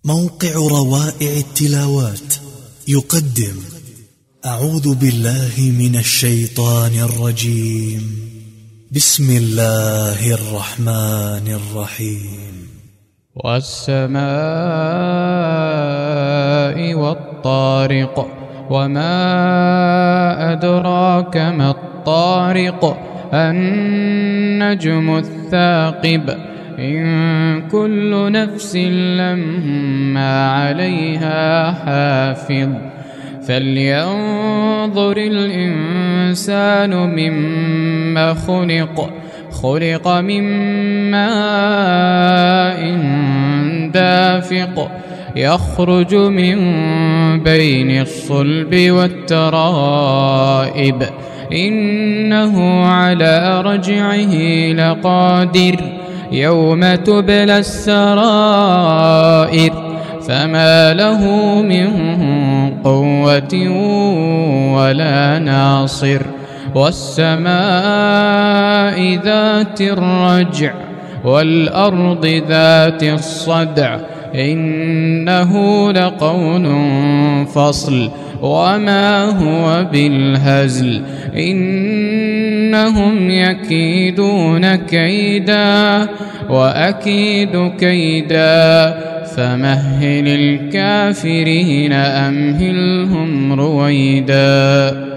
موقع روائع التلاوات يقدم أعوذ بالله من الشيطان الرجيم. بسم الله الرحمن الرحيم. والسماء والطارق وما أدراك ما الطارق النجم الثاقب إن كل نفس لما عليها حافظ فلينظر الإنسان مما خلق من ماء دافق يخرج من بين الصلب والترائب إنه على رجعه لقادر يوم تبلى السرائر فما له من قوة ولا ناصر والسماء ذات الرجع والأرض ذات الصدع إنه لقول فصل وما هو بالهزل إنهم يكيدون كيدا وأكيد كيدا فمهل الكافرين أمهلهم رويدا.